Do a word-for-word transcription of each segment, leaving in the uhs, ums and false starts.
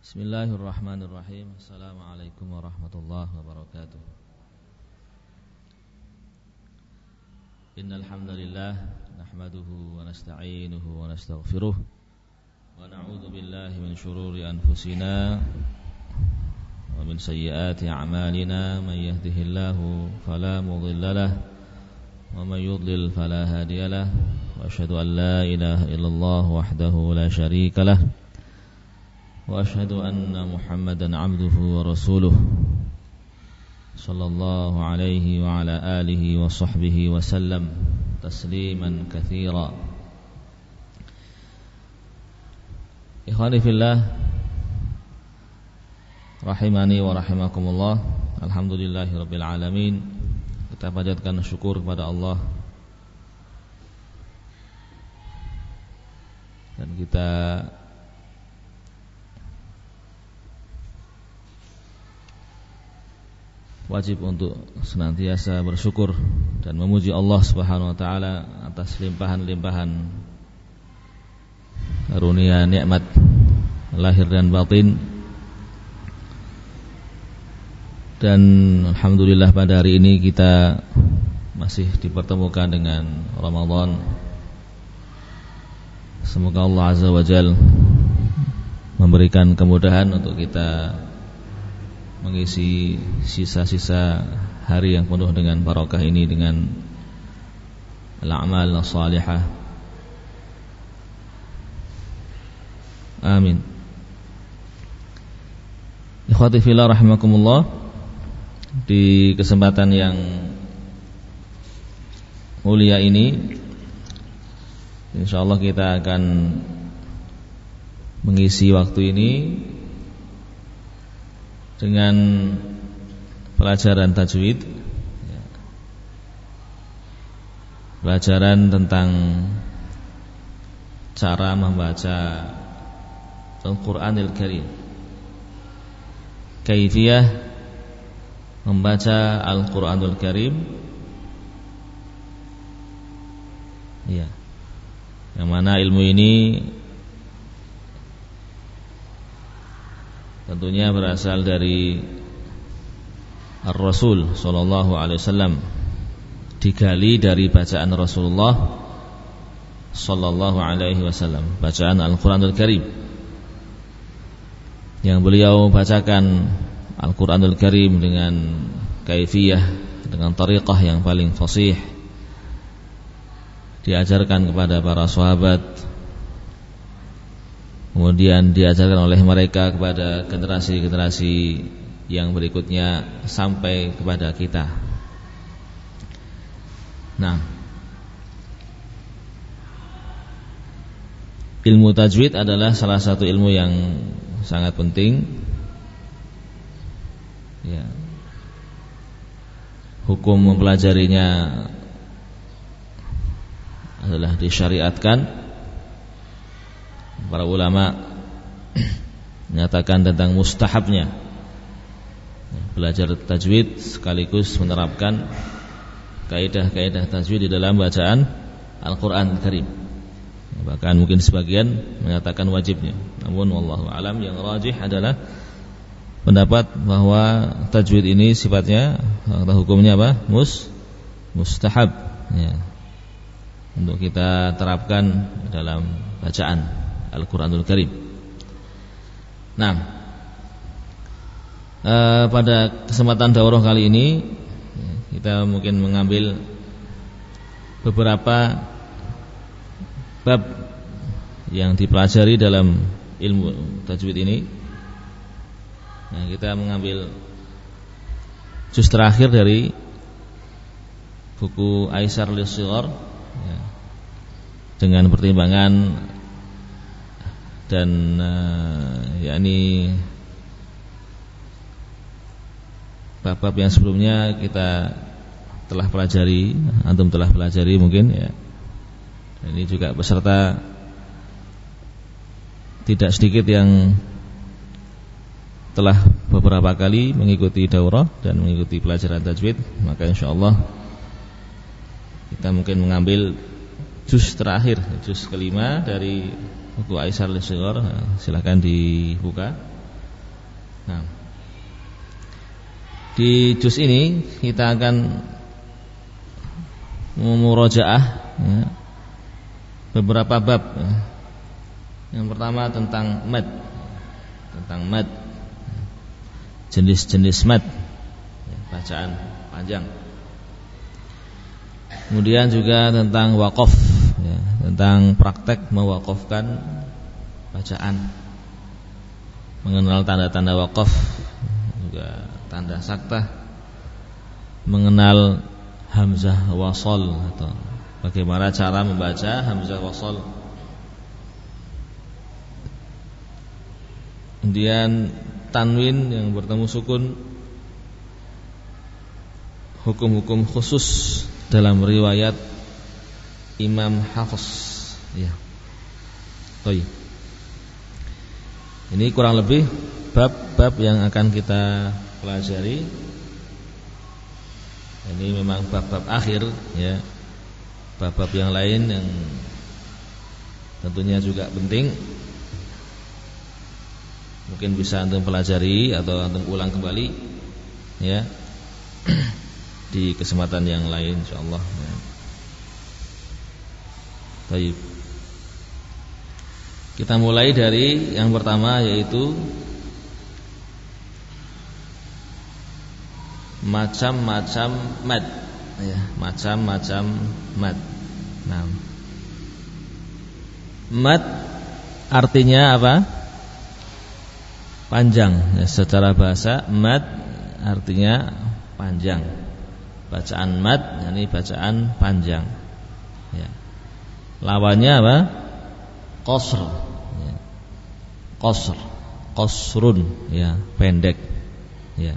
Bismillahirrahmanirrahim. Assalamualaikum warahmatullahi wabarakatuh. Innal hamdalillah nahmaduhu wa nasta'inuhu wa nastaghfiruh wa na'udzu billahi min shururi anfusina wa min sayyiati a'malina. May yahdihillahu fala mudilla lahu wa may yudlil fala hadiya lahu. Wa asyhadu an la ilaha illallah wahdahu la syarika lahu wa asyhadu anna Muhammadan abduhu wa rasuluh sallallahu alaihi wa ala alihi wa sahbihi wa sallam tasliman katsira. Ikhwani fillah rahimani wa rahimakumullah. Alhamdulillahirabbil alamin. Kita panjatkan syukur kepada Allah dan kita wajib untuk senantiasa bersyukur dan memuji Allah Subhanahu wa taala atas limpahan-limpahan karunia nikmat lahir dan batin. Dan alhamdulillah pada hari ini kita masih dipertemukan dengan Ramadan. Semoga Allah Azza wa Jalla memberikan kemudahan untuk kita mengisi sisa-sisa hari yang penuh dengan barakah ini dengan al-a'mal as-salihah. Amin. Ikhwati fillah rahimakumullah. Di kesempatan yang mulia ini insyaallah kita akan mengisi waktu ini dengan pelajaran tajwid, pelajaran tentang cara membaca Al-Quranil Karim, kaifiyah membaca Al-Quranul Karim, ya, yang mana ilmu ini tentunya berasal dari Ar-Rasul sallallahu alaihi wasallam, digali dari bacaan Rasulullah sallallahu alaihi wasallam, bacaan Al-Qur'anul Karim yang beliau bacakan Al-Qur'anul Karim dengan kaifiyah, dengan tariqah yang paling fasih, diajarkan kepada para sahabat, kemudian diajarkan oleh mereka kepada generasi-generasi yang berikutnya sampai kepada kita. Nah, ilmu tajwid adalah salah satu ilmu yang sangat penting. Ya. Hukum mempelajarinya adalah disyariatkan. Para ulama menyatakan tentang mustahabnya belajar tajwid sekaligus menerapkan kaidah-kaidah tajwid di dalam bacaan Al-Quran Karim. Bahkan mungkin sebagian menyatakan wajibnya. Namun wallahu alam, yang rajih adalah pendapat bahwa tajwid ini sifatnya atau hukumnya apa? Mus mustahab, ya, untuk kita terapkan dalam bacaan Al-Quranul Karim. Nah, eh, pada kesempatan daurah kali ini kita mungkin mengambil beberapa bab yang dipelajari dalam ilmu tajwid ini. Nah, kita mengambil juz terakhir dari buku Aisar Lis-Shighar, ya, dengan pertimbangan dan uh, yakni bab-bab yang sebelumnya kita telah pelajari, antum telah pelajari mungkin, ya. Dan ini juga beserta tidak sedikit yang telah beberapa kali mengikuti daurah dan mengikuti pelajaran tajwid. Maka insyaallah kita mungkin mengambil juz terakhir, juz kelima dari buku Aisar Lis-Shighar. Silakan dibuka. Nah, di juz ini kita akan memurajaah ya, beberapa bab. Ya. Yang pertama tentang mad, tentang mad, jenis-jenis mad, ya, bacaan panjang. Kemudian juga tentang waqaf, ya, tentang praktek mewakafkan bacaan, mengenal tanda-tanda waqaf, juga tanda saktah, mengenal hamzah wasal atau bagaimana cara membaca hamzah wasal. Kemudian tanwin yang bertemu sukun, hukum-hukum khusus dalam riwayat Imam Hafiz. Ya. Baik. Ini kurang lebih bab-bab yang akan kita pelajari. Ini memang bab-bab akhir ya. Bab-bab yang lain yang tentunya juga penting, mungkin bisa antum pelajari atau antum ulang kembali ya di kesempatan yang lain insyaallah ya. Baik. Kita mulai dari yang pertama, yaitu macam-macam mad ya, macam-macam mad. Nah, mad artinya apa? Panjang ya, secara bahasa mad artinya panjang. Bacaan mad yakni bacaan panjang ya. Lawannya apa? Qasr ya. Qasr, qasrun ya, pendek ya.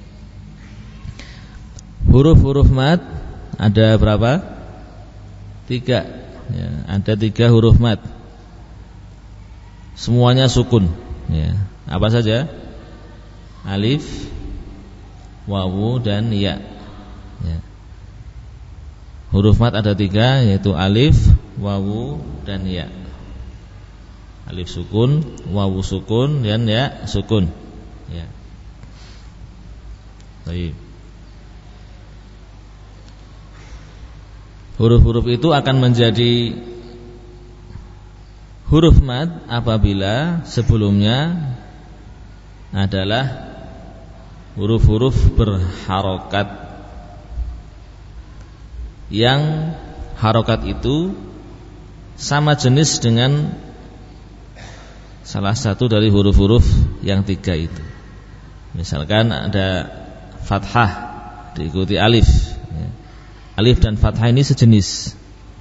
Huruf-huruf mad ada berapa? Tiga ya, ada tiga huruf mad. Semuanya sukun ya. Apa saja? Alif, wawu dan ya. Ya. Huruf mad ada tiga, yaitu alif, wawu dan ya. Alif sukun, wawu sukun dan ya sukun. Ya. Baik. Huruf-huruf itu akan menjadi huruf mad apabila sebelumnya adalah huruf-huruf berharokat, yang harokat itu sama jenis dengan salah satu dari huruf-huruf yang tiga itu. Misalkan ada fathah diikuti alif ya. Alif dan fathah ini sejenis.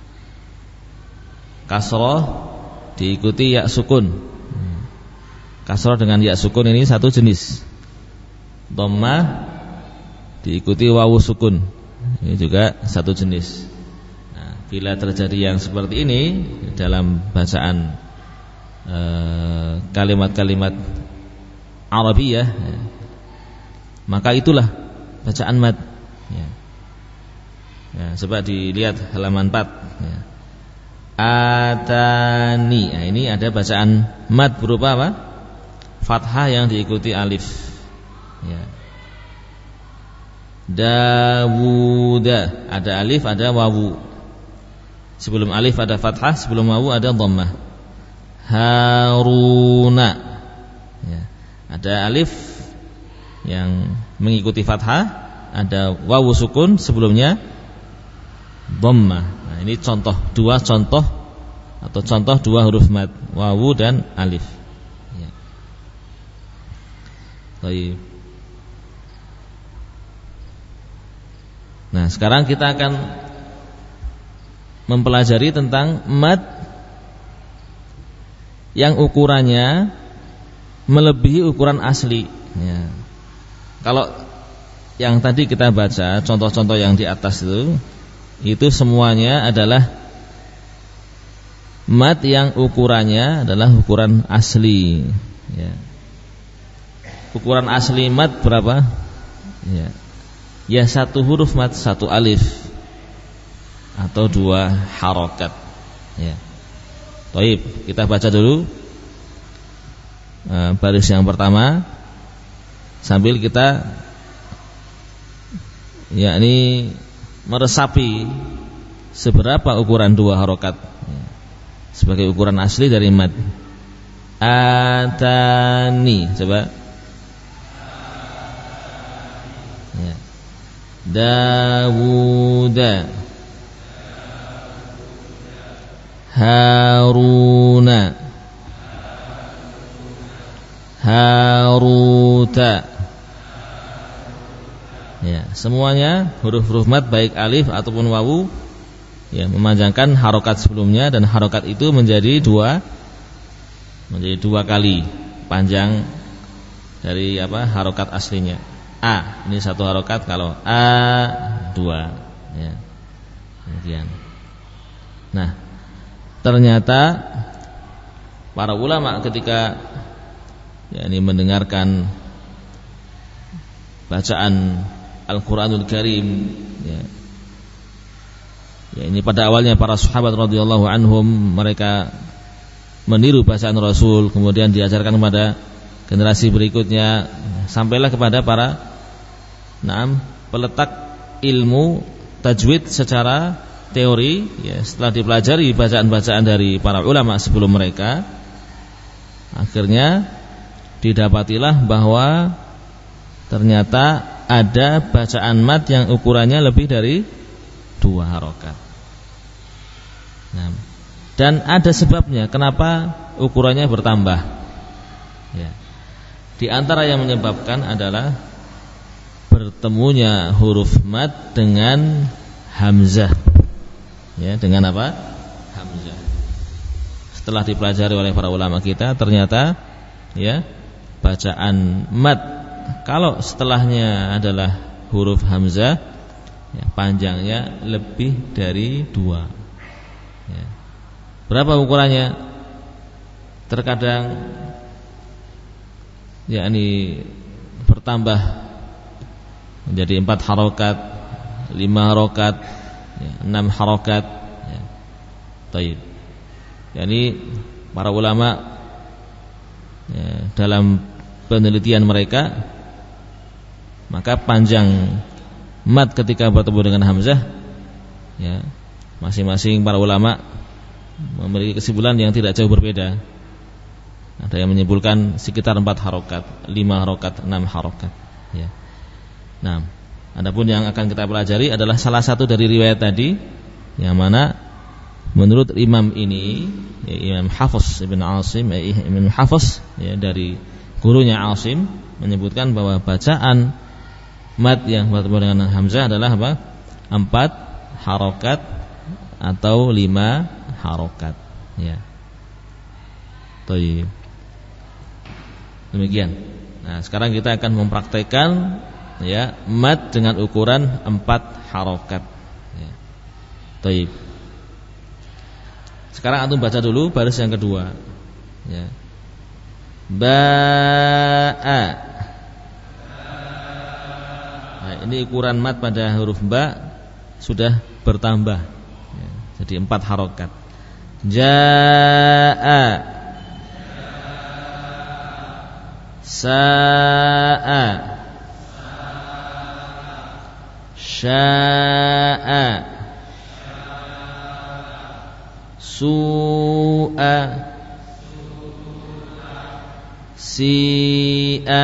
Kasroh diikuti ya sukun. Kasroh dengan ya sukun ini satu jenis. Dhammah diikuti wawu sukun, ini juga satu jenis. Nah, bila terjadi yang seperti ini dalam bacaan eh, kalimat-kalimat Arabiyah ya, maka itulah bacaan mad ya. Ya, coba dilihat halaman empat ya. Atani, nah, ini ada bacaan mad berupa apa? Fathah yang diikuti alif ya. Dawuda, ada alif, ada wawu. Sebelum alif ada fathah, sebelum wawu ada dhammah. Haruna ya. Ada alif yang mengikuti fathah, ada wawu sukun sebelumnya dhammah. Nah, ini contoh, dua contoh atau contoh dua huruf mad, wawu dan alif. Baik. Nah, sekarang kita akan mempelajari tentang mad yang ukurannya melebihi ukuran asli ya. Kalau yang tadi kita baca contoh-contoh yang di atas itu, itu semuanya adalah mad yang ukurannya adalah ukuran asli ya. Ukuran asli mad berapa? Ya, ya satu huruf mad, satu alif atau dua harokat. Ya. Baik, kita baca dulu e, baris yang pertama sambil kita yakni meresapi seberapa ukuran dua harokat sebagai ukuran asli dari mad. Atani, coba. Ya. Dawuda, Haruna, Haruta. Ya, semuanya huruf-huruf mad baik alif ataupun wawu ya memanjangkan harokat sebelumnya, dan harokat itu menjadi dua menjadi dua kali panjang dari apa harokat aslinya. A ini satu harokat, kalau A dua ya. Demikian. Nah, ternyata para ulama ketika ya, ini mendengarkan bacaan Al-Quranul Karim ya. Ya, ini pada awalnya para sahabat radhiyallahu anhum mereka meniru bacaan Rasul, kemudian diajarkan kepada generasi berikutnya, sampailah kepada para naam peletak ilmu tajwid secara teori ya. Setelah dipelajari bacaan-bacaan dari para ulama sebelum mereka, akhirnya didapatilah bahwa ternyata ada bacaan mad yang ukurannya lebih dari dua harokat. Nah, dan ada sebabnya kenapa ukurannya bertambah. Ya. Di antara yang menyebabkan adalah bertemunya huruf mad dengan hamzah. Ya, dengan apa? Hamzah. Setelah dipelajari oleh para ulama kita, ternyata ya bacaan mad kalau setelahnya adalah huruf hamzah ya, panjangnya lebih dari dua ya. Berapa ukurannya? Terkadang yakni bertambah menjadi empat harokat, lima harokat ya, enam harokat ya. Taib. Yani para ulama ya, dalam penelitian mereka, maka panjang mad ketika bertemu dengan hamzah ya, masing-masing para ulama memiliki kesimpulan yang tidak jauh berbeda. Ada yang menyimpulkan sekitar empat harokat, lima harokat, enam harokat ya. Nah, adapun yang akan kita pelajari adalah salah satu dari riwayat tadi, yang mana menurut imam ini ya, Imam Hafiz Ibn Asim ya, Imam Hafiz ya, dari gurunya Asim menyebutkan bahwa bacaan mad yang bertemu dengan hamzah adalah apa? Empat harokat atau lima harokat ya. Baik. Demikian. Nah, sekarang kita akan mempraktekkan ya mad dengan ukuran empat harokat ya. Baik. Sekarang antum baca dulu baris yang kedua ya. Ba'a. Nah, ini ukuran mad pada huruf ba sudah bertambah ya, jadi empat harokat. Ja'a, sa'a, sya'a, su'a, si'a.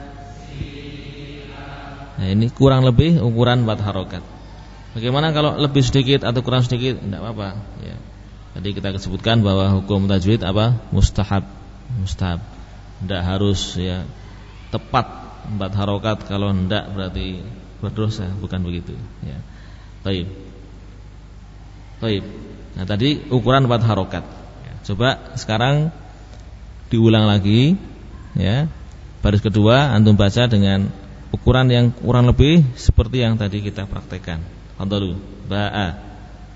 Nah, ini kurang lebih ukuran empat harokat. Bagaimana kalau lebih sedikit atau kurang sedikit? Tidak apa-apa ya. Tadi kita sebutkan bahwa hukum tajwid apa? Mustahab. Mustahab. Tidak harus ya tepat empat harokat. Kalau tidak berarti berdosa. Bukan begitu ya. Baik. Baik. Nah, tadi ukuran empat harokat ya. Coba sekarang diulang lagi ya. Baris kedua antum baca dengan ukuran yang kurang lebih seperti yang tadi kita praktekkan. Fadhalu. Ba'a.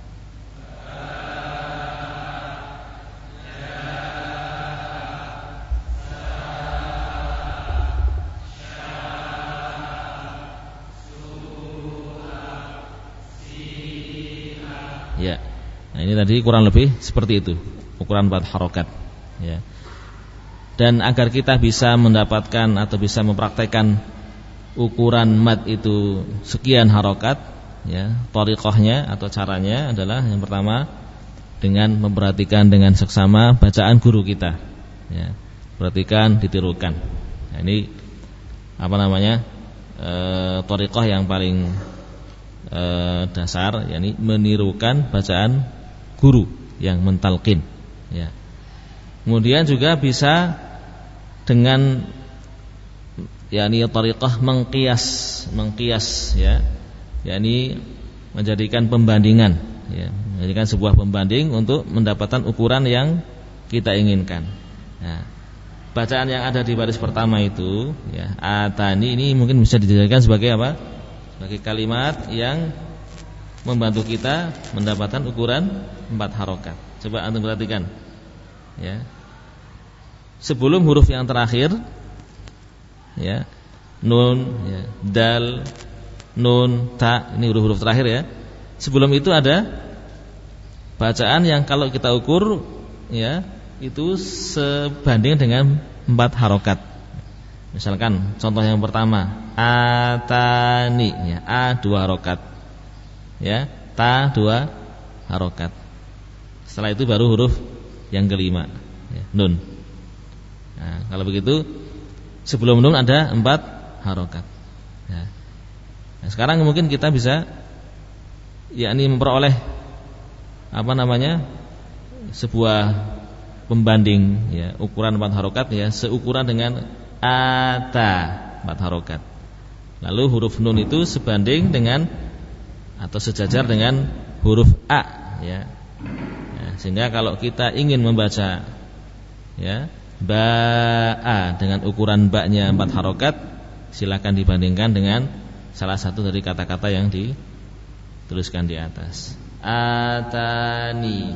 Ya. Nah, ini tadi kurang lebih seperti itu, ukuran empat harokat ya. Dan agar kita bisa mendapatkan atau bisa mempraktekkan ukuran mad itu sekian harokat, ya, thariqahnya atau caranya adalah yang pertama dengan memperhatikan dengan seksama bacaan guru kita, ya. Perhatikan, ditirukan. Nah, ini apa namanya? E, thariqah yang paling e, dasar, yakni menirukan bacaan guru yang mentalqin, ya. Kemudian juga bisa dengan yakni thariqah mengqiyas, mengqiyas, ya. Yakni menjadikan pembandingan, ya, menjadikan sebuah pembanding untuk mendapatkan ukuran yang kita inginkan. Nah, bacaan yang ada di baris pertama itu, ya, atani ini mungkin bisa dijadikan sebagai apa? Sebagai kalimat yang membantu kita mendapatkan ukuran empat harokat. Coba antum perhatikan, ya. Sebelum huruf yang terakhir, ya, nun, ya, dal, nun, ta, ini huruf-huruf terakhir, ya. Sebelum itu ada bacaan yang kalau kita ukur, ya, itu sebanding dengan empat harokat. Misalkan contoh yang pertama, atani, ya, a dua harokat, ya, ta dua harokat. Setelah itu baru huruf yang kelima, ya, nun. Nah, kalau begitu sebelum nun ada empat harokat, ya. Nah, sekarang mungkin kita bisa, yakni memperoleh apa namanya, sebuah pembanding, ya, ukuran empat harokat, ya, seukuran dengan ata empat harokat. Lalu huruf nun itu sebanding dengan atau sejajar dengan huruf a, ya. Nah, sehingga kalau kita ingin membaca, ya, ba'a dengan ukuran ba-nya empat harokat, silakan dibandingkan dengan salah satu dari kata-kata yang dituliskan di atas. Atani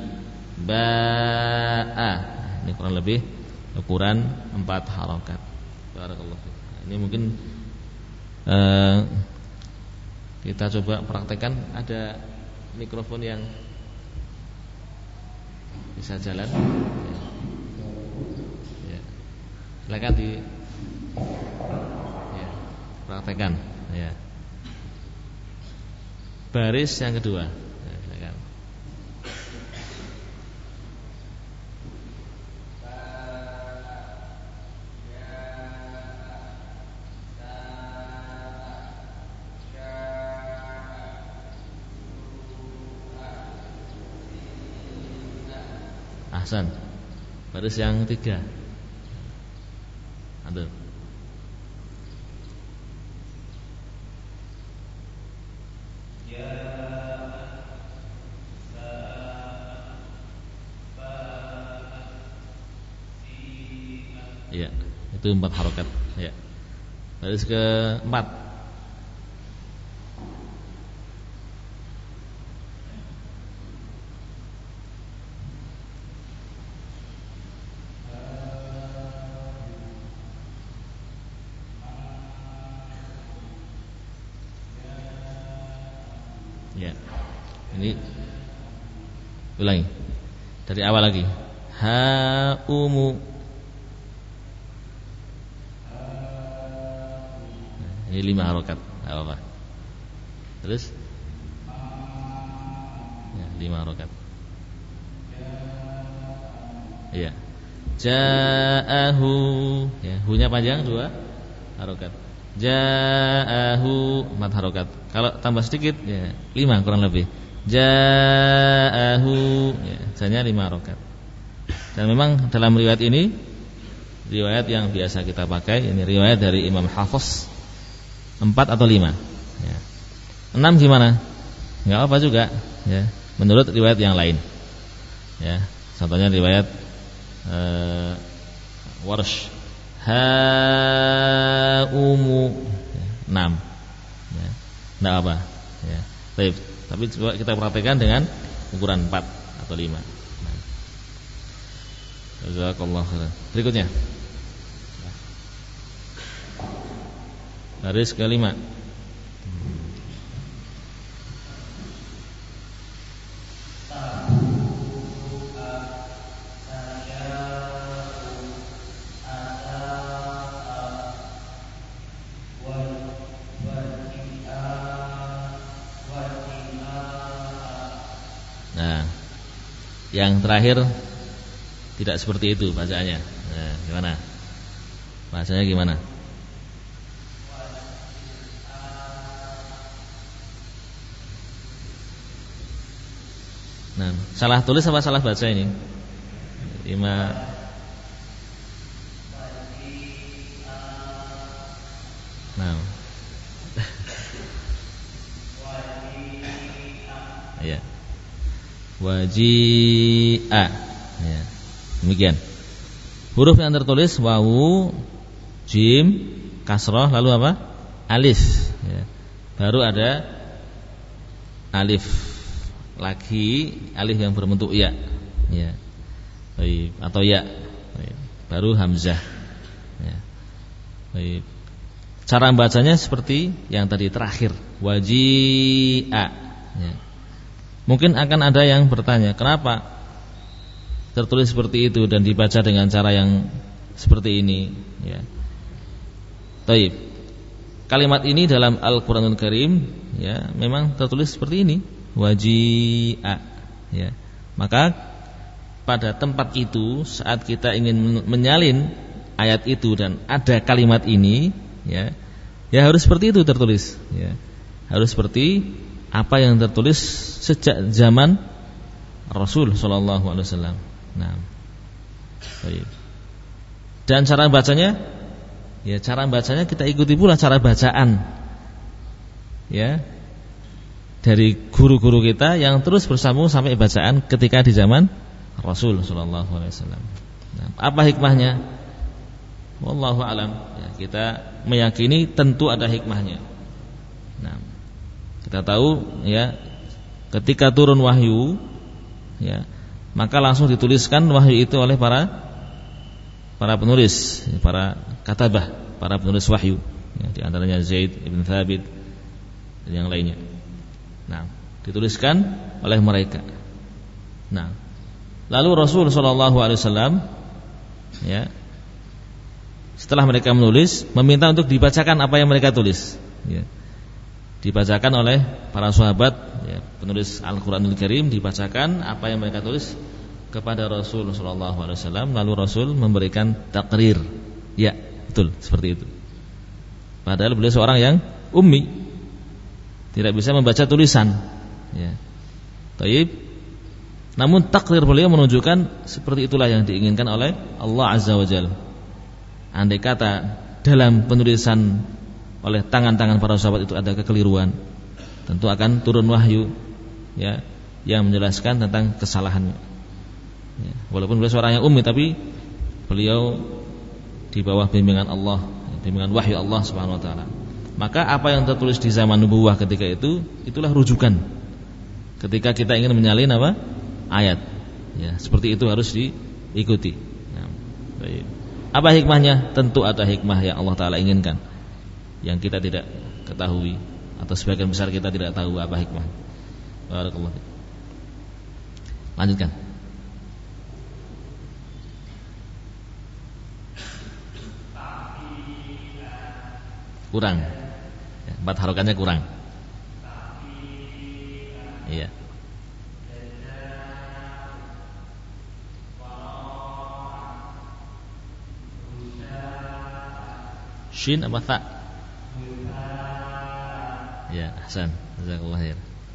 ba'a, ini kurang lebih ukuran empat harokat. Barakallahu fiik. Ini mungkin uh, kita coba praktekkan. Ada mikrofon yang bisa jalan, ya. Silakan di, ya, praktekkan, ya. Baris yang kedua, ya, silakan. Ahsan. Baris yang tiga. Aduh. Ya, itu empat harokat, ya. Baris keempat. Ya, ini ulangi dari awal lagi. Ha umu. Nah, ini lima harokat, apa? Terus, ya, lima harokat. Iya. Ja'ahu, ya, hu-nya panjang dua harokat. Ja'ahu empat harokat. Kalau tambah sedikit, ya, lima kurang lebih. Ja'ahu, ya, hanya lima harokat. Dan memang dalam riwayat ini, riwayat yang biasa kita pakai, ini riwayat dari Imam Hafiz, empat atau lima, ya. Enam gimana? Enggak apa juga, ya, menurut riwayat yang lain, ya. Contohnya riwayat uh, Warsh, ha-umu, ya, enam, ya. Enggak apa, ya. Tapi, tapi coba kita praktekkan dengan ukuran empat atau lima. Jazakallahu khairan. Berikutnya, baris kelima. Nah, yang terakhir tidak seperti itu bacaannya. Nah, gimana? Bacanya gimana? Nah, salah tulis apa salah baca ini? Ima Nah. Ya. Waji'a. Ya. Demikian. Huruf yang tertulis wawu, jim, kasroh, lalu apa? Alif. Ya. Baru ada alif lagi, alif yang berbentuk ya. Ya. Baik, atau ya. Baik. Baru hamzah. Ya. Baik. Cara membacanya seperti yang tadi terakhir, waji'a. Ya. Mungkin akan ada yang bertanya, kenapa tertulis seperti itu dan dibaca dengan cara yang seperti ini? Ya. Taib. Kalimat ini dalam Al-Quranul Karim, ya, memang tertulis seperti ini, waji'a. Ya. Maka pada tempat itu, saat kita ingin menyalin ayat itu dan ada kalimat ini, ya, ya harus seperti itu tertulis. Ya. Harus seperti apa yang tertulis sejak zaman Rasul Sallallahu Alaihi Wasallam. Nah, baik. Dan cara bacanya, ya cara bacanya kita ikuti pula cara bacaan, ya, dari guru-guru kita yang terus bersambung sampai bacaan ketika di zaman Rasul Sallallahu Alaihi Wasallam. Nah, apa hikmahnya? Wallahu alam. Ya, kita meyakini tentu ada hikmahnya. Nah, kita tahu, ya, ketika turun wahyu, ya, maka langsung dituliskan wahyu itu oleh para para penulis, para katabah, para penulis wahyu, ya, di antaranya Zaid ibn Thabit dan yang lainnya. Nah, dituliskan oleh mereka. Nah, lalu Rasul Shallallahu Alaihi Wasallam, ya, setelah mereka menulis, meminta untuk dibacakan apa yang mereka tulis, ya. Dibacakan oleh para sahabat, ya, penulis Al-Quranul Karim, dibacakan apa yang mereka tulis kepada Rasul Shallallahu Alaihi Wasallam. Lalu Rasul memberikan takrir, ya betul seperti itu. Padahal beliau seorang yang ummi, tidak bisa membaca tulisan, ya. Taib. Namun takrir beliau menunjukkan seperti itulah yang diinginkan oleh Allah Azza wa Jalla. Andai kata dalam penulisan oleh tangan-tangan para sahabat itu ada kekeliruan, tentu akan turun wahyu, ya, yang menjelaskan tentang kesalahannya. Ya, walaupun beliau seorang yang ummi, tapi beliau di bawah bimbingan Allah, bimbingan wahyu Allah Subhanahu Wa Taala. Maka apa yang tertulis di zaman nubuwah ketika itu, itulah rujukan ketika kita ingin menyalin apa ayat. Ya, seperti itu harus diikuti. Ya, baik. Apa hikmahnya? Tentu ada hikmah yang Allah Taala inginkan, yang kita tidak ketahui, atau sebagian besar kita tidak tahu apa hikmah. Barakallahu fiik. Lanjutkan. Kurang, ya, empat harokatnya kurang. Iya. Shin apa ta? Ya, ahsan. Jazakallah khair.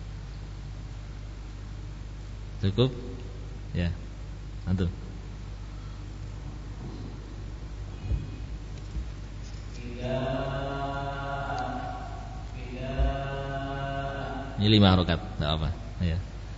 Cukup? Ya. Antum. Ini lima harokat, tidak apa. Ya.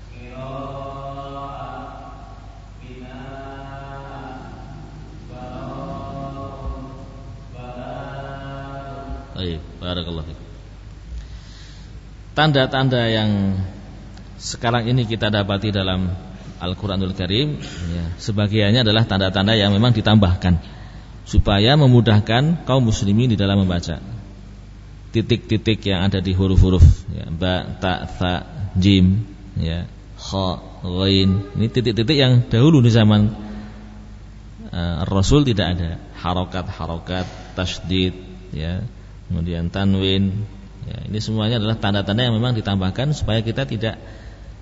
Baik, barakallahu fiik. Tanda-tanda yang sekarang ini kita dapati dalam Al-Quranul Karim, ya, sebagiannya adalah tanda-tanda yang memang ditambahkan supaya memudahkan kaum muslimin di dalam membaca. Titik-titik yang ada di huruf-huruf, ya, ba, ta, tha, jim, ya, kha, ghain. Ini titik-titik yang dahulu di zaman uh, Rasul tidak ada. Harokat-harokat, tasydid, ya, kemudian tanwin, ya, ini semuanya adalah tanda-tanda yang memang ditambahkan supaya kita tidak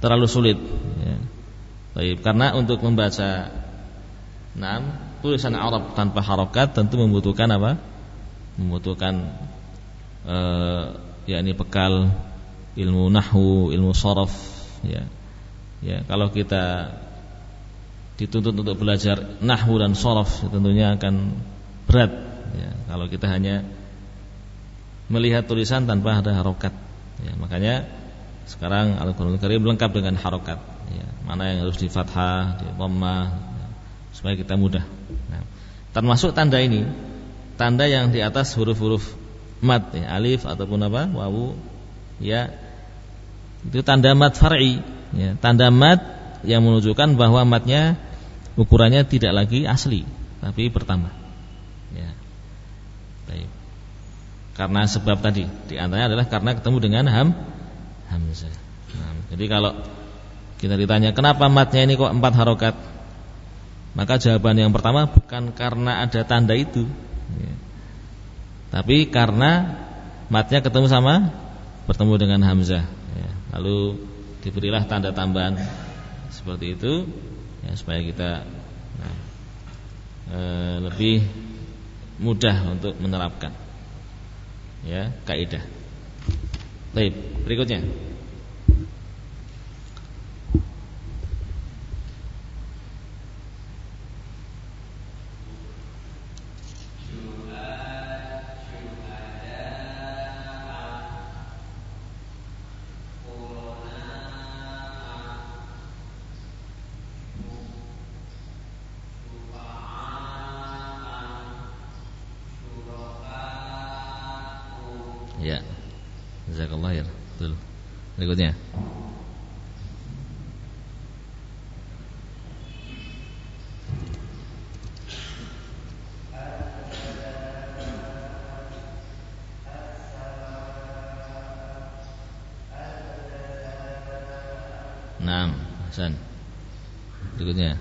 terlalu sulit ya. Baik, karena untuk membaca enam tulisan Arab tanpa harokat tentu membutuhkan apa? Membutuhkan eh, yakni bekal ilmu nahwu, ilmu sharaf ya. Ya, kalau kita dituntut untuk belajar nahwu dan sharaf tentunya akan berat ya, kalau kita hanya melihat tulisan tanpa ada harokat ya, makanya sekarang Al-Qur'anul Karim lengkap dengan harokat ya, mana yang harus di fathah, di dhammah ya, supaya kita mudah. Nah, termasuk tanda ini, tanda yang di atas huruf-huruf mad ya, alif ataupun apa, wawu ya, itu tanda mad far'i ya, tanda mad yang menunjukkan bahwa madnya ukurannya tidak lagi asli tapi bertambah ya. Baik. Karena sebab tadi di antaranya adalah karena ketemu dengan ham hamzah. Nah, jadi kalau kita ditanya kenapa madnya ini kok empat harokat, maka jawaban yang pertama bukan karena ada tanda itu ya, tapi karena madnya ketemu sama bertemu dengan hamzah ya. Lalu diberilah tanda tambahan seperti itu ya, supaya kita nah, e, lebih mudah untuk menerapkan ya kaidah. Baik, berikutnya. Ya, jazakallah khair. Betul. Berikutnya. Naam, Hasan. Berikutnya.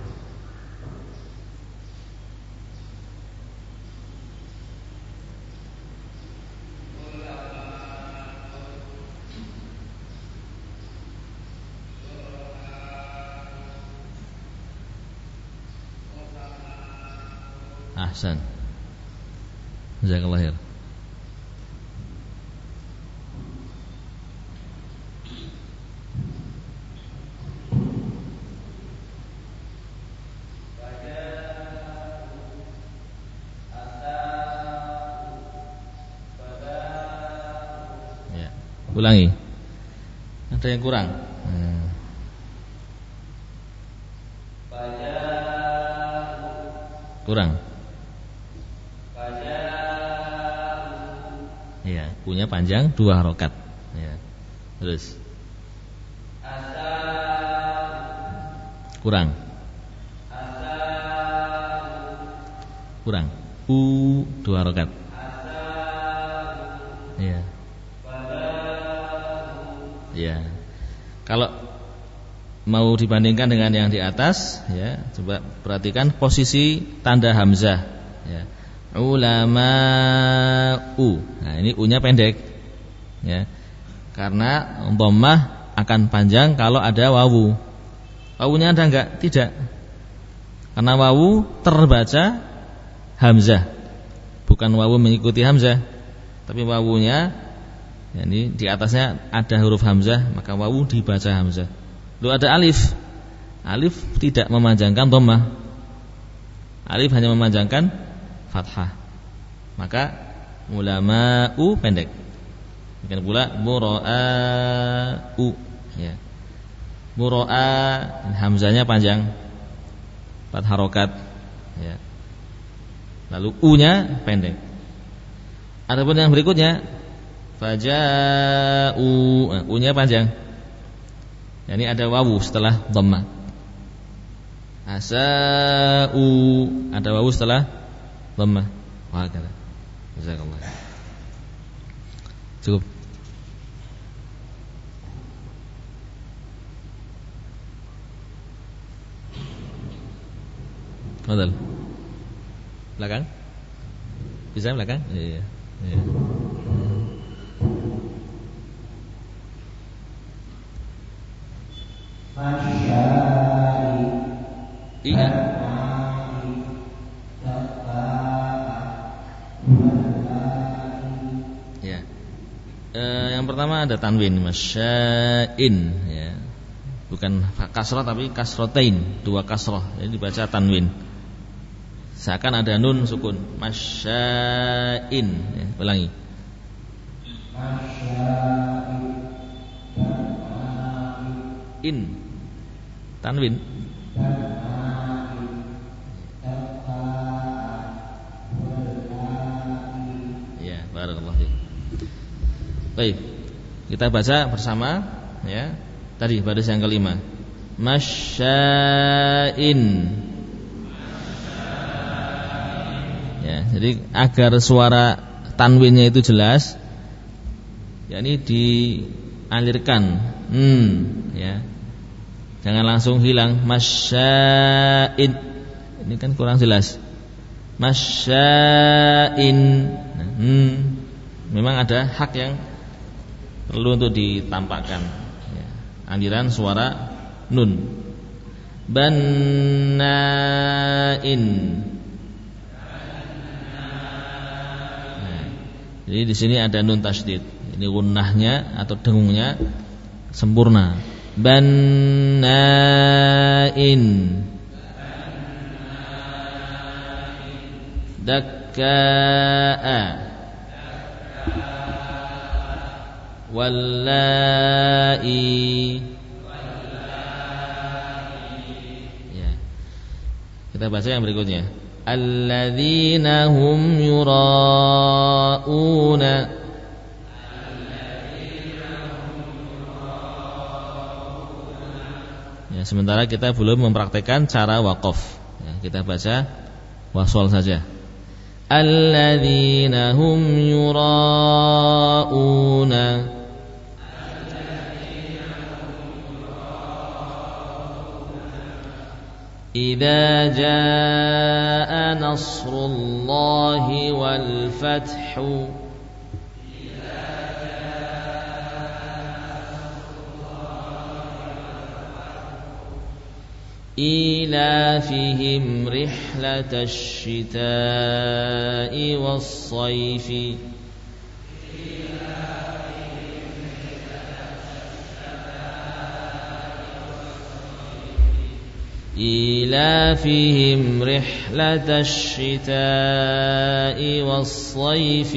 Ahsan. Jazakallah khair. Ya, ulangi. Ada yang kurang? Hmm. Kurang. Ya, punya panjang dua harokat. Ya. Terus kurang. Kurang. U dua harokat. Ya. Ya. Kalau mau dibandingkan dengan yang di atas, ya, coba perhatikan posisi tanda hamzah. Ya. Ulama'u. Nah, ini u-nya pendek. Ya. Karena dhammah akan panjang kalau ada wawu. Wawunya ada enggak? Tidak. Karena wawu terbaca hamzah. Bukan wawu mengikuti hamzah, tapi wawunya ya, ini di atasnya ada huruf hamzah, maka wawu dibaca hamzah. Lalu ada alif. Alif tidak memanjangkan dhammah. Alif hanya memanjangkan fathah. Maka ulama'u pendek. Demikian pula bura'u ya. Bura'a hamzahnya panjang, empat harokat ya. Lalu u-nya pendek. Adapun yang berikutnya faja'u, nah, u-nya panjang. Ini ada wawu setelah dhammah. Asa'u, ada wawu setelah dhammah. Wah, kata. Jazakallah. Cukup. Betul. Belakang? Bisa belakang? Iya. Iya. Iya. Ya. E, yang pertama ada tanwin masya'in ya. Bukan kasrah tapi kasrotain, dua kasrah. Jadi dibaca tanwin. Seakan ada nun sukun. Masya'in ya, ulangi. In tanwin. Ya, barakallahu fiik. Baik. Kita baca bersama ya. Tadi baris yang kelima. Masya'in. Ya, jadi agar suara tanwinnya itu jelas, yakni dialirkan. Hmm, ya. Jangan langsung hilang masya'in. Ini kan kurang jelas. Masya'in. Nah, hmm, memang ada hak yang perlu untuk ditampakkan. Ya. Aliran suara nun. Banna'in. Nah, jadi di sini ada nun tasydid. Ini gunnahnya atau dengungnya sempurna. Banna'in. Dakka'a. Wallahi. Ya. Kita baca yang berikutnya. Alladzina hum yura'una. Ya, sementara kita belum mempraktekkan cara waqaf. Ya, kita baca wasol saja. Alladzina hum yura'una. Idza jaa nasrullahi wal fathu. إيلافهم رحلة الشتاء والصيف إيلافهم رحلة الشتاء والصيف.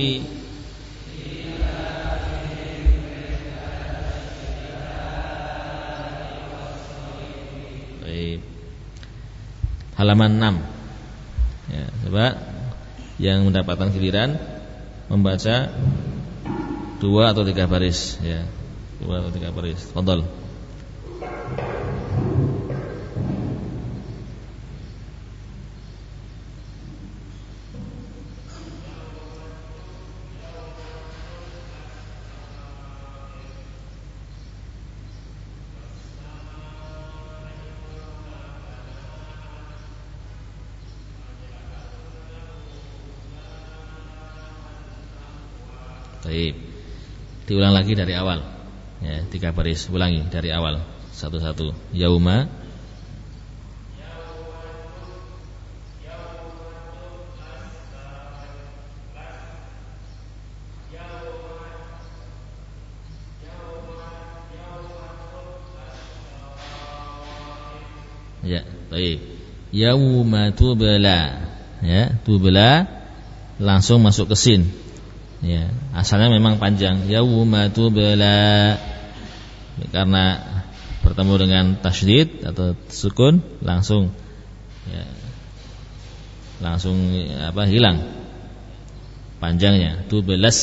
Halaman enam. Ya, coba yang mendapatkan giliran membaca dua atau tiga baris, ya, dua atau tiga baris. Fadhol. Baik. Diulang lagi dari awal. Ya, tiga baris, ulangi dari awal satu-satu. Yauma. Ya, baik. Yauma tubla. Ya, tubla langsung masuk ke sin. Ya, asalnya memang panjang. Yauma tubla. Karena bertemu dengan tasydid atau sukun langsung ya, langsung apa hilang panjangnya. Tublas.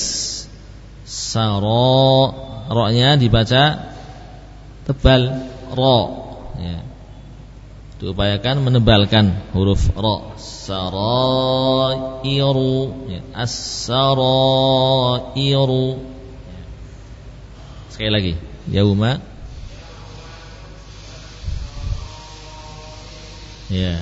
Saro, ro-nya dibaca tebal ro. Ya. Diupayakan menebalkan huruf ro. Sarairu, ya. As-sarairu. Ya. Sekali lagi. Yauma. Ya.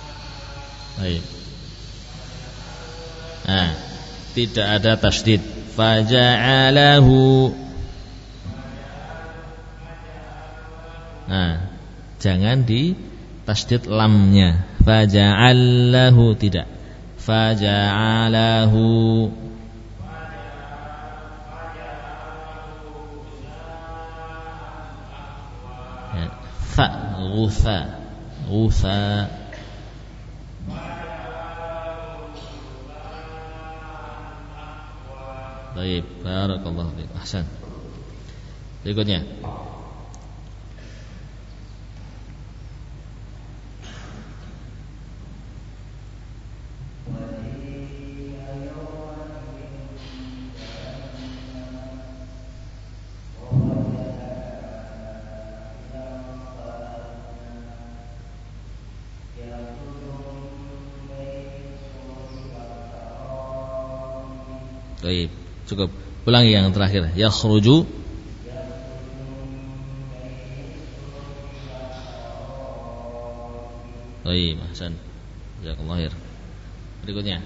Baik. Nah, tidak ada tasydid. faja'alahu. Nah, jangan di tasdid lamnya. Faja'alahu, tidak. Faja'alahu. Ya. Fa, ghufa, ghufa. Baik, barakallahu fiik. Ahsan. Berikutnya. Baik, cukup. Ulangi yang terakhir. Yakhruju. Baik, ahsan. Jazakallahu khair. Berikutnya.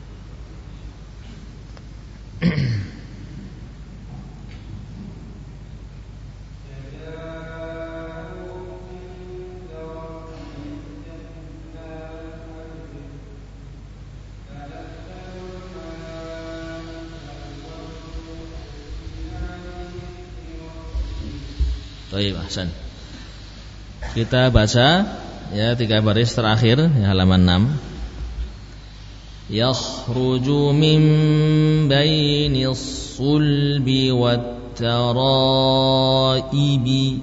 Baik, ahsan. Kita baca ya tiga baris terakhir ya, halaman enam. Yakhruju min bainis sulbi wat taraibi.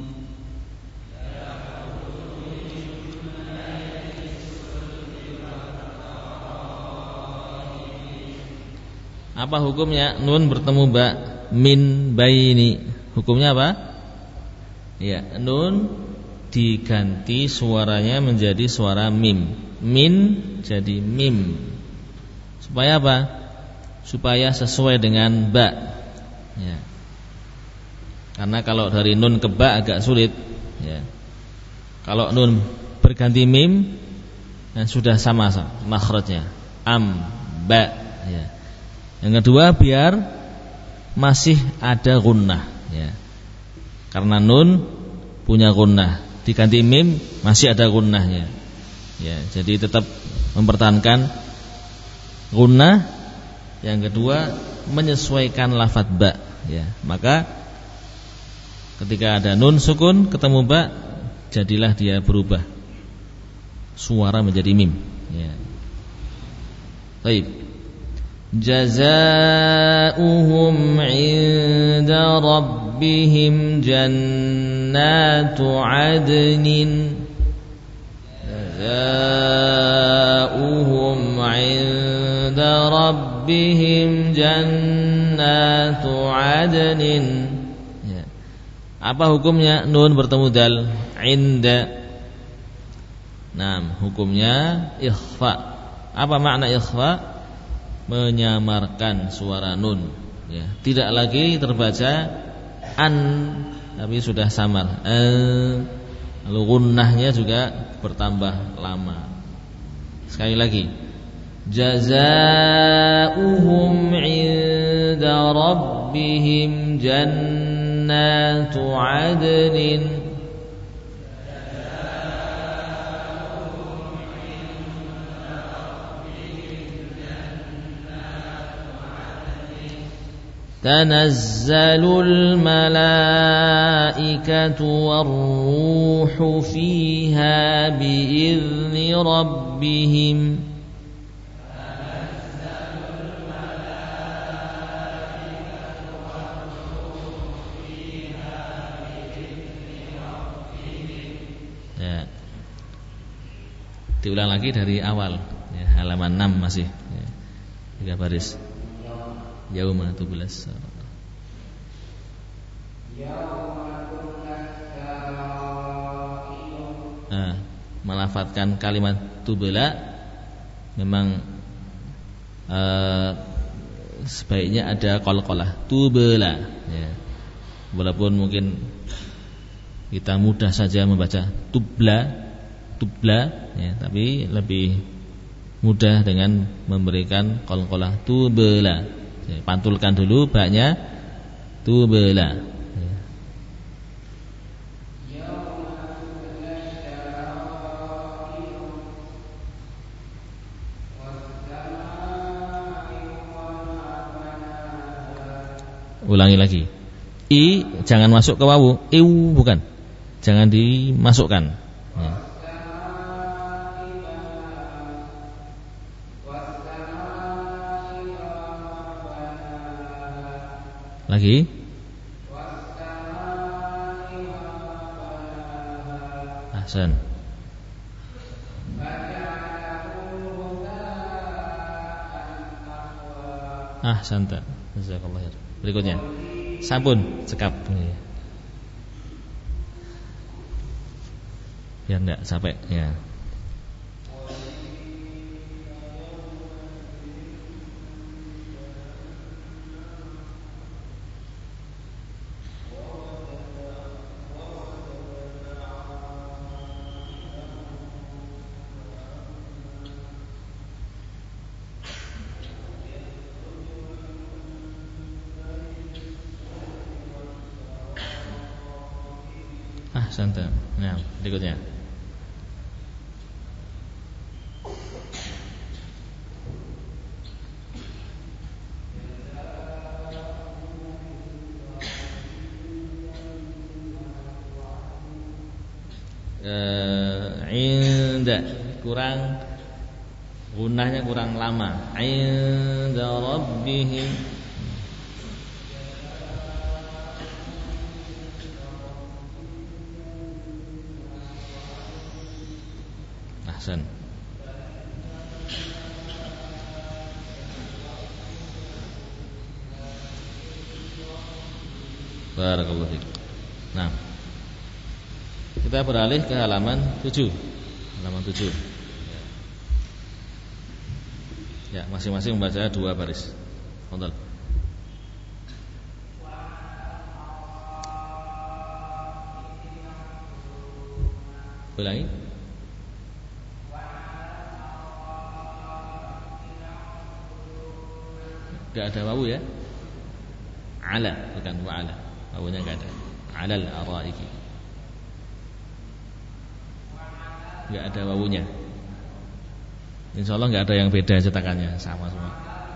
Apa hukumnya nun bertemu ba min baini? Hukumnya apa? Ya, nun diganti suaranya menjadi suara mim. Min jadi mim. Supaya apa? Supaya sesuai dengan ba. Ya. Karena kalau dari nun ke ba agak sulit. Ya. Kalau nun berganti mim, dan sudah sama makhrajnya. Am, ba. Ya. Yang kedua, biar masih ada gunnah. Ya. Karena nun punya gunnah, diganti mim masih ada gunnahnya. Ya, jadi tetap mempertahankan gunnah. Yang kedua, menyesuaikan lafadz ba. Ya, maka ketika ada nun sukun ketemu ba, jadilah dia berubah suara menjadi mim. Ya. Baik. Jazaa'uhum 'inda rabbihim jannatu 'adnin. Jazaa'uhum 'inda rabbihim jannatu 'adnin. Ya. Apa hukumnya nun bertemu dal? 'Inda. Nah, hukumnya ikhfa. Apa makna ikhfa? Menyamarkan suara nun, ya. Tidak lagi terbaca an, tapi sudah samar. Eh, lalu gunnahnya juga bertambah lama. Sekali lagi, jazaa'uhum 'inda rabbihim jannatu 'adnin. Tanazzalul malaikatu war-ruhu fiha bi'izni rabbihim. Ya. Diulang lagi dari awal ya, halaman enam masih ya. Tiga baris. Yauma tubulas. Nah, melafadzkan kalimat tubla memang uh, sebaiknya ada qalqalah tubla ya. Walaupun mungkin kita mudah saja membaca tubla tubla ya, tapi lebih mudah dengan memberikan qalqalah tubla. Pantulkan dulu baknya tubla. Ulangi lagi. I jangan masuk ke wawu. Iu bukan. Jangan dimasukkan. Ya. Lagi. Ahsan. Ahsanta. Jazakallah khair. Berikutnya. Sabun, sekap. Biar enggak capek ya. Ahsanta. Nah, berikutnya. Eh, inda kurang gunanya kurang lama. Inda rabbihim. Ahsan. Barakallahu fiik. Nah, kita beralih ke halaman tujuh. Halaman tujuh. Ya, masing-masing membaca dua baris. Fadhal. Ulangi. Enggak ada wawu ya? Ala, bukan wa'ala. Wawunya enggak ada. Alal araiki. Enggak ada wawunya. Insyaallah enggak ada yang beda cetakannya, sama semua.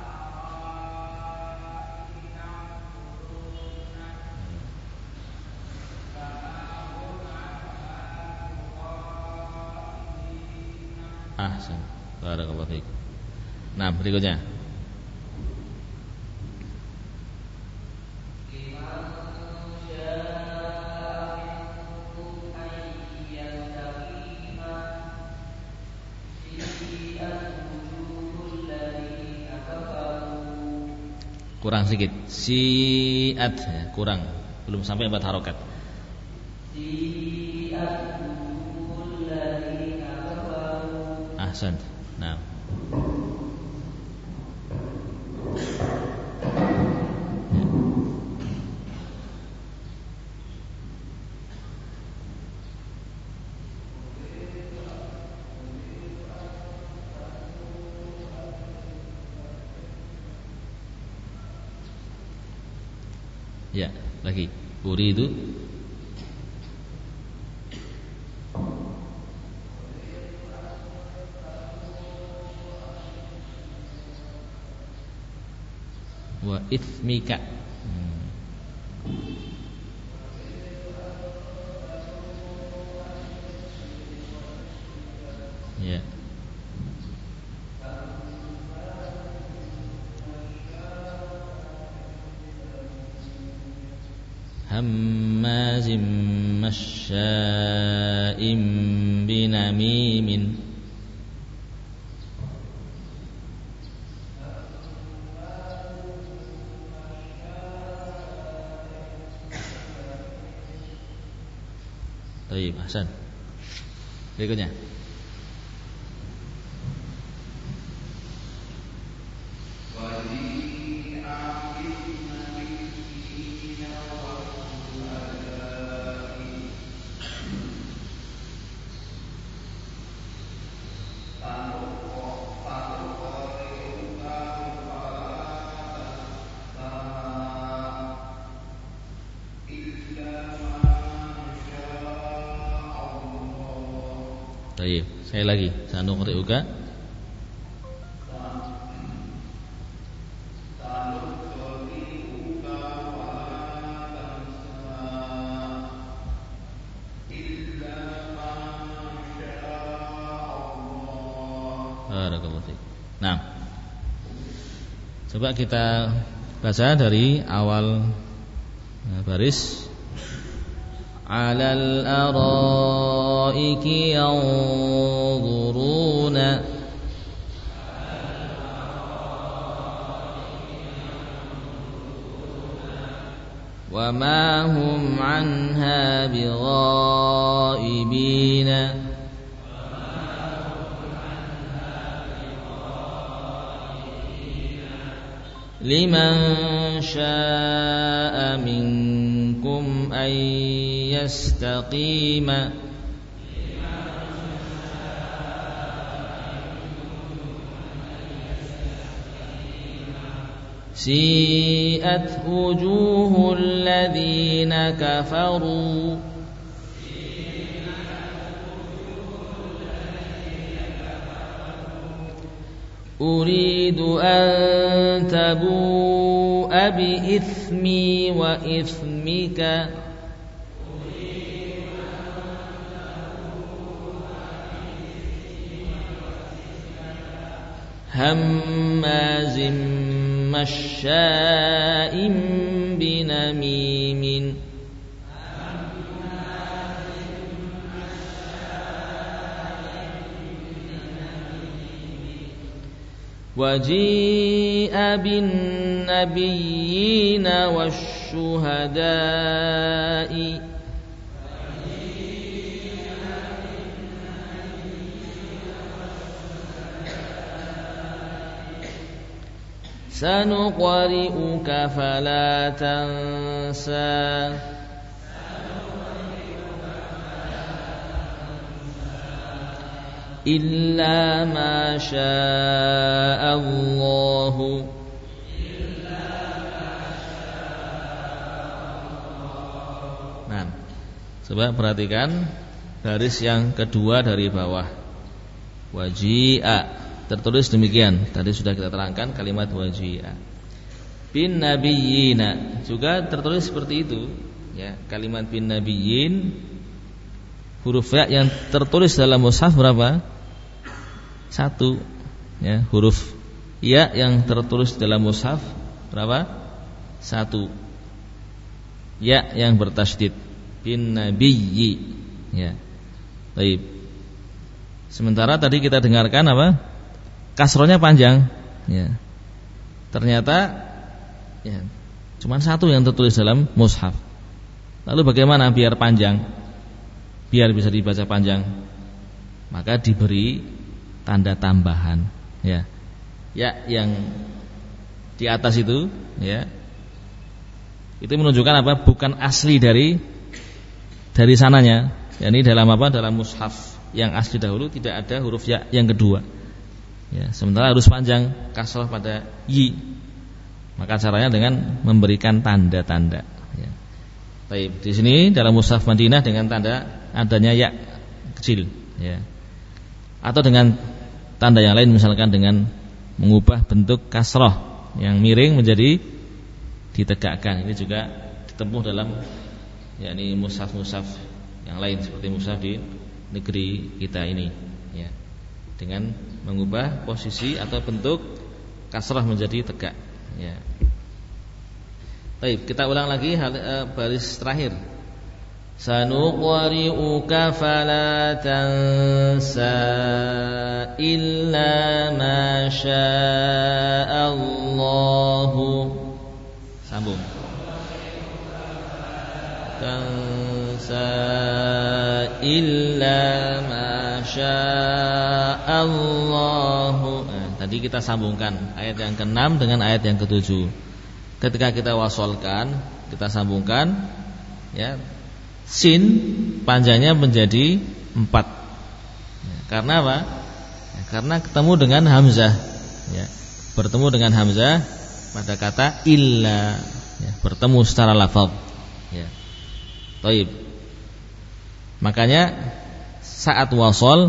Ahsan. Barakallahu fiik. Nah, berikutnya. Kurang sedikit. Si'at ya, kurang. Belum sampai empat harokat. Ahsan. Nah. Ya, lagi. Uridu. Wa itsmika. Hmm. Ya. Hammazim masya'im binamimin. Baik, Hasan. Berikutnya. Baik, saya lagi sanuqri'uka. Barakallahu fiik. Nah, coba kita baca dari awal baris. Alal araiki yanzuruna wa ma hum anha bighaibina liman syaa'a minkum ay yastaqima si'at wujuhul ladzina kafaru Uridu an tabu'a bi ithmi wa ithmika hammazim masya'im binamimin waji'a bin nabiyyina wasyuhada'i sanuqri'uka fala tansa illa ma syaa Allah. Nah, coba perhatikan baris yang kedua dari bawah. Waji'a tertulis demikian. Tadi sudah kita terangkan kalimat waji'a. Bin nabiyyina juga tertulis seperti itu, ya. Kalimat bin nabiyyin huruf ya yang tertulis dalam mushaf berapa? Satu, ya. Huruf ya yang tertulis dalam mushaf berapa? Satu. Ya yang bertasydid bin nabiyyi, ya. Baik. Sementara tadi kita dengarkan apa? Kasrohnya panjang, ya. Ternyata ya, cuma satu yang tertulis dalam mushaf. Lalu bagaimana biar panjang? Biar bisa dibaca panjang, maka diberi tanda tambahan, ya. Ya yang di atas itu, ya. Itu menunjukkan apa? Bukan asli dari dari sananya. Yani dalam apa? Dalam mushaf yang asli dahulu tidak ada huruf ya yang kedua. Ya, sementara harus panjang, kasroh pada yi. Maka caranya dengan memberikan tanda-tanda, ya. Baik, di sini dalam mushaf Madinah dengan tanda adanya ya kecil, ya. Atau dengan tanda yang lain, misalkan dengan mengubah bentuk kasroh yang miring menjadi ditegakkan. Ini juga ditempuh dalam yakni mushaf-mushaf yang lain seperti mushaf di negeri kita ini, ya. Dengan mengubah posisi atau bentuk kasroh menjadi tegak, ya. Baik, kita ulang lagi hal, uh, baris terakhir. Sanuqri'uka fala tansa illa ma syaa Allah. Sambung. Tansa illa ma syaa Allah. Nah, tadi kita sambungkan ayat yang keenam dengan ayat yang ketujuh. Ketika kita wasolkan, kita sambungkan, ya. Sin panjangnya menjadi empat, ya, karena apa? Ya, karena ketemu dengan hamzah, ya, bertemu dengan hamzah pada kata illa, ya, bertemu secara lafaz, ya. Taib. Makanya saat wasol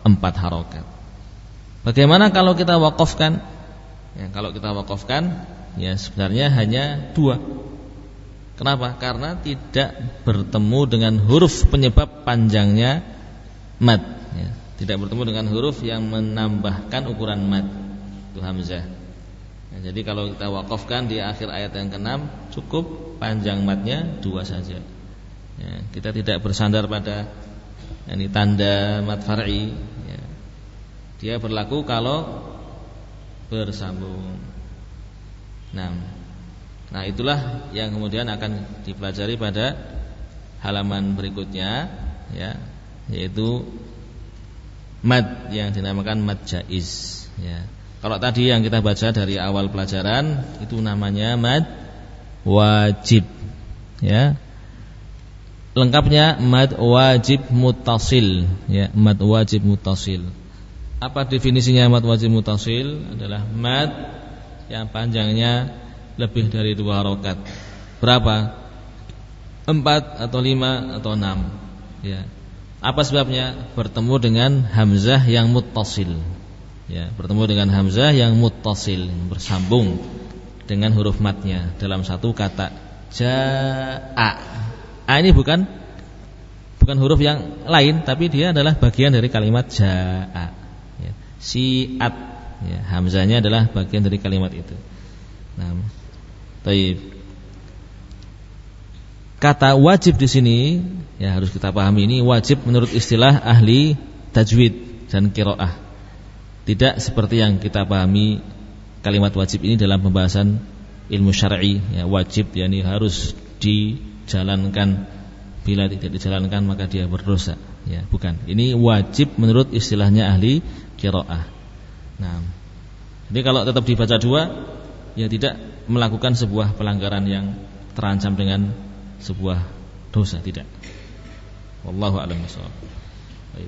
empat harokat. Bagaimana kalau kita wakafkan? Ya, kalau kita wakafkan, ya sebenarnya hanya dua. Kenapa? Karena tidak bertemu dengan huruf penyebab panjangnya mad. Ya, tidak bertemu dengan huruf yang menambahkan ukuran mad. Itu hamzah. Ya, jadi kalau kita wakafkan di akhir ayat yang keenam, cukup panjang madnya dua saja. Ya, kita tidak bersandar pada ini tanda mad far'i. Ya. Dia berlaku kalau bersambung. Nah, nah itulah yang kemudian akan dipelajari pada halaman berikutnya, ya, yaitu mad yang dinamakan mad jaiz. Ya. Kalau tadi yang kita baca dari awal pelajaran itu namanya mad wajib. Ya. Lengkapnya mad wajib muttasil. Ya, mad wajib muttasil. Apa definisinya mad wajib muttasil? Adalah mad yang panjangnya lebih dari dua harokat. Berapa? Empat atau lima atau enam. Ya. Apa sebabnya? Bertemu dengan hamzah yang muttasil. Ya, bertemu dengan hamzah yang muttasil, bersambung dengan huruf madnya dalam satu kata. Ja'a. A ini bukan bukan huruf yang lain, tapi dia adalah bagian dari kalimat ja'a. Ya, si'at, ya, hamzahnya adalah bagian dari kalimat itu. Nah, taib. Kata wajib di sini, ya harus kita pahami, ini wajib menurut istilah ahli tajwid dan qiraah. Tidak seperti yang kita pahami kalimat wajib ini dalam pembahasan ilmu syar'i. Ya, wajib yakni harus dijalankan, bila tidak dijalankan maka dia berdosa. Ya, bukan. Ini wajib menurut istilahnya ahli qiraah. Nah, jadi kalau tetap dibaca dua, ya tidak melakukan sebuah pelanggaran yang terancam dengan sebuah dosa, tidak. Wallahu a'lam bishawab. Baik.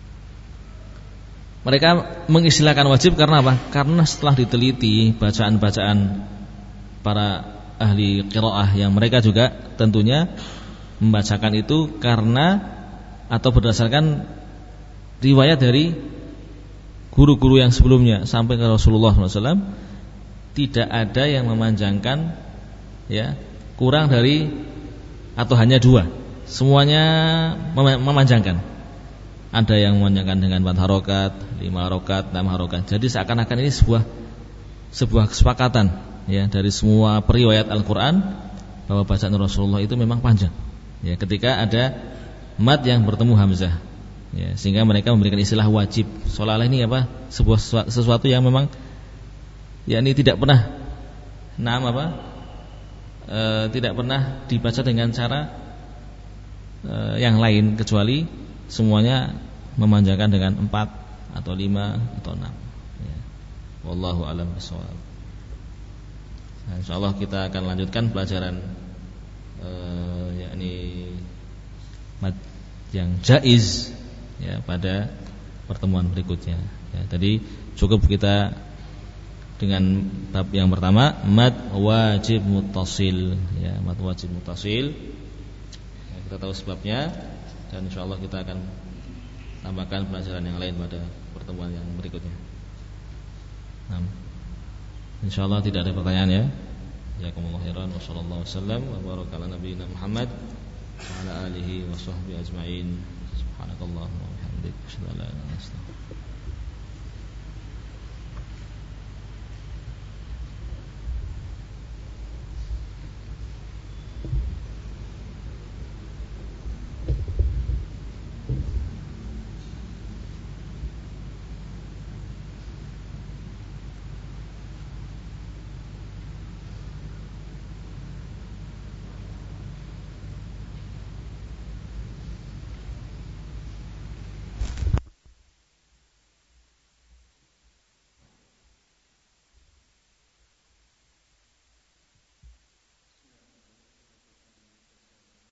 Mereka mengistilahkan wajib karena apa? Karena setelah diteliti bacaan-bacaan para ahli qiraah yang mereka juga tentunya membacakan itu karena atau berdasarkan riwayat dari guru-guru yang sebelumnya sampai ke Rasulullah shallallahu alaihi wasallam, tidak ada yang memanjangkan, ya, kurang dari atau hanya dua, semuanya memanjangkan. Ada yang memanjangkan dengan empat harokat, lima harokat, enam harokat. Jadi seakan-akan ini sebuah sebuah kesepakatan, ya, dari semua periwayat Al-Quran bahwa bacaan Rasulullah itu memang panjang. Ya, ketika ada mad yang bertemu hamzah, ya, sehingga mereka memberikan istilah wajib. Seolah-olah ini apa? Sebuah sesuatu yang memang, ya, ini tidak pernah, nah apa? E, tidak pernah dibaca dengan cara e, yang lain kecuali semuanya memanjangkan dengan empat atau lima atau enam. Ya. Wallahu a'lam bishawab. Nah, insyaallah kita akan lanjutkan pelajaran e, yakni mad yang jaiz, ya, pada pertemuan berikutnya. Ya, tadi cukup kita dengan bab yang pertama, mad wajib muttasil, ya, mad wajib muttasil. Ya, kita tahu sebabnya dan insyaallah kita akan tambahkan pelajaran yang lain pada pertemuan yang berikutnya. Nah, insyaallah tidak ada pertanyaan, ya. Jazakumullahu khairan wa sallallahu wasallam wa baraka ala nabiyina Muhammad wa ala alihi wa sahbihi ajma'in. Subhanakallahumma wa bihamdika asyhadu an la ilaha illa anta